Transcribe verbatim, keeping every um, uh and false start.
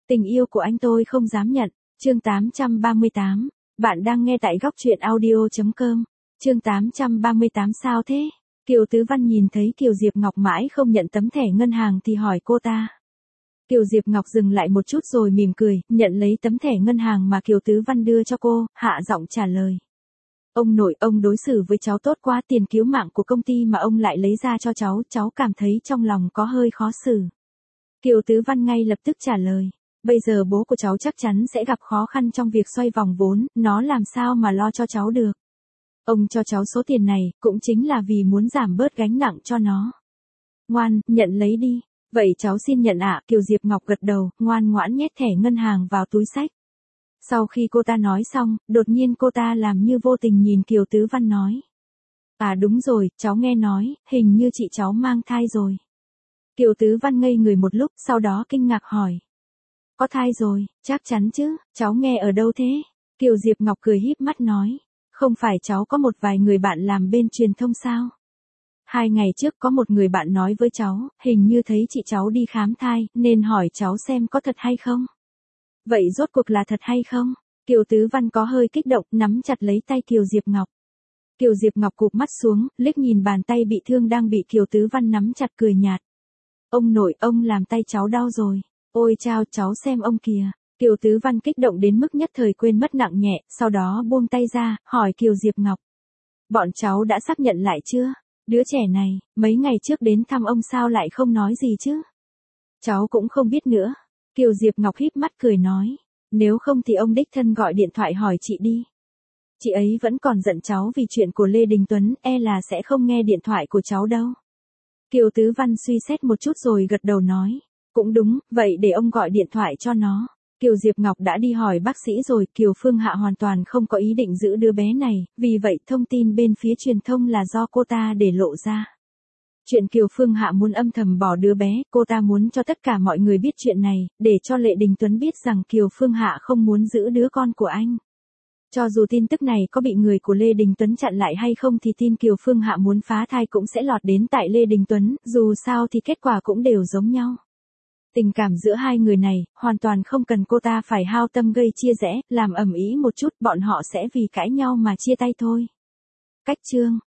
Tình yêu của anh tôi không dám nhận. Chương tám trăm ba mươi tám. Bạn đang nghe tại góc truyện audio chấm com. Chương tám trăm ba mươi tám sao thế? Kiều Tứ Văn nhìn thấy Kiều Diệp Ngọc mãi không nhận tấm thẻ ngân hàng thì hỏi cô ta. Kiều Diệp Ngọc dừng lại một chút rồi mỉm cười, nhận lấy tấm thẻ ngân hàng mà Kiều Tứ Văn đưa cho cô, hạ giọng trả lời. Ông nội, ông đối xử với cháu tốt quá, tiền cứu mạng của công ty mà ông lại lấy ra cho cháu, cháu cảm thấy trong lòng có hơi khó xử. Kiều Tứ Văn ngay lập tức trả lời. Bây giờ bố của cháu chắc chắn sẽ gặp khó khăn trong việc xoay vòng vốn, nó làm sao mà lo cho cháu được. Ông cho cháu số tiền này, cũng chính là vì muốn giảm bớt gánh nặng cho nó. Ngoan, nhận lấy đi. Vậy cháu xin nhận ạ. Kiều Diệp Ngọc gật đầu, ngoan ngoãn nhét thẻ ngân hàng vào túi xách. Sau khi cô ta nói xong, đột nhiên cô ta làm như vô tình nhìn Kiều Tứ Văn nói. À đúng rồi, cháu nghe nói, hình như chị cháu mang thai rồi. Kiều Tứ Văn ngây người một lúc, sau đó kinh ngạc hỏi. Có thai rồi, chắc chắn chứ, cháu nghe ở đâu thế? Kiều Diệp Ngọc cười híp mắt nói. Không phải cháu có một vài người bạn làm bên truyền thông sao? Hai ngày trước có một người bạn nói với cháu, hình như thấy chị cháu đi khám thai, nên hỏi cháu xem có thật hay không? Vậy rốt cuộc là thật hay không? Kiều Tứ Văn có hơi kích động, nắm chặt lấy tay Kiều Diệp Ngọc. Kiều Diệp Ngọc cụp mắt xuống, liếc nhìn bàn tay bị thương đang bị Kiều Tứ Văn nắm chặt cười nhạt. Ông nội, ông làm tay cháu đau rồi. Ôi chao, cháu xem ông kìa. Kiều Tứ Văn kích động đến mức nhất thời quên mất nặng nhẹ, sau đó buông tay ra, hỏi Kiều Diệp Ngọc. Bọn cháu đã xác nhận lại chưa? Đứa trẻ này, mấy ngày trước đến thăm ông sao lại không nói gì chứ? Cháu cũng không biết nữa. Kiều Diệp Ngọc híp mắt cười nói. Nếu không thì ông đích thân gọi điện thoại hỏi chị đi. Chị ấy vẫn còn giận cháu vì chuyện của Lê Đình Tuấn, e là sẽ không nghe điện thoại của cháu đâu. Kiều Tứ Văn suy xét một chút rồi gật đầu nói. Cũng đúng, vậy để ông gọi điện thoại cho nó. Kiều Diệp Ngọc đã đi hỏi bác sĩ rồi, Kiều Phương Hạ hoàn toàn không có ý định giữ đứa bé này, vì vậy thông tin bên phía truyền thông là do cô ta để lộ ra. Chuyện Kiều Phương Hạ muốn âm thầm bỏ đứa bé, cô ta muốn cho tất cả mọi người biết chuyện này, để cho Lệ Đình Tuấn biết rằng Kiều Phương Hạ không muốn giữ đứa con của anh. Cho dù tin tức này có bị người của Lê Đình Tuấn chặn lại hay không thì tin Kiều Phương Hạ muốn phá thai cũng sẽ lọt đến tại Lê Đình Tuấn, dù sao thì kết quả cũng đều giống nhau. Tình cảm giữa hai người này, hoàn toàn không cần cô ta phải hao tâm gây chia rẽ, làm ầm ĩ một chút, bọn họ sẽ vì cãi nhau mà chia tay thôi. Cách chương